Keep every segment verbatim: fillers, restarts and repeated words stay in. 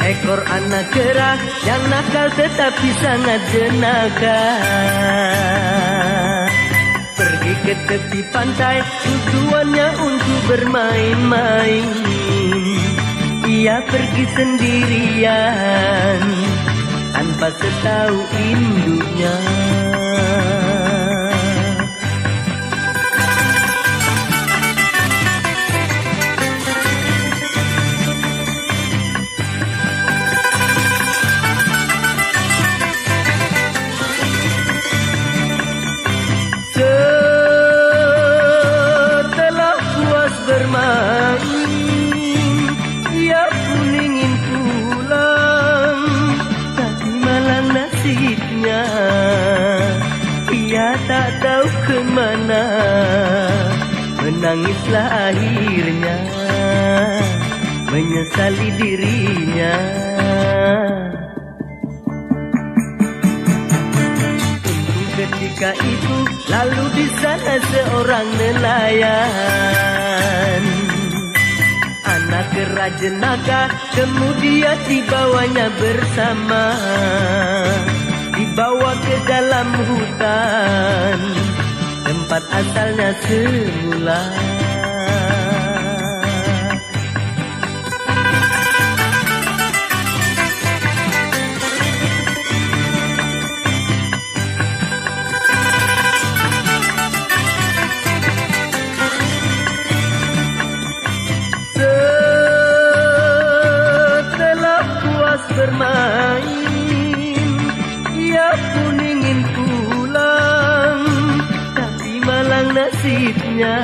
Seekor anak kera yang nakal tetapi sangat jenaka, pergi ke tepi pantai tujuannya untuk bermain-main. Ia pergi sendirian tanpa setahu induknya. Setelah puas bermain, ia pun ingin pulang, tapi malang nasibnya ia tak tahu kemana. Menangislah akhirnya, menyesali dirinya. Ketika itu lalu di sana seorang nelayan, anak kera jenaka, kemudian dibawanya bersama, dibawa ke dalam hutan tempat asalnya semula. Bermain, ia pun ingin pulang, tapi malang nasibnya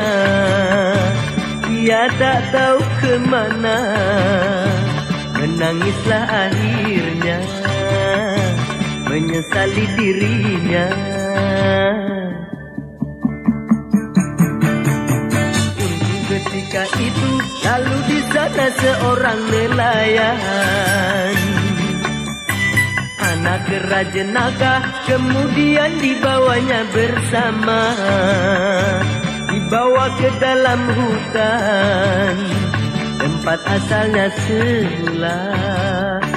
ia tak tahu kemana. Menangislah akhirnya, menyesali dirinya. Untuk ketika itu lalu di sana seorang nelayan, anak kera jenaka, kemudian dibawanya bersama, dibawa ke dalam hutan tempat asalnya semula.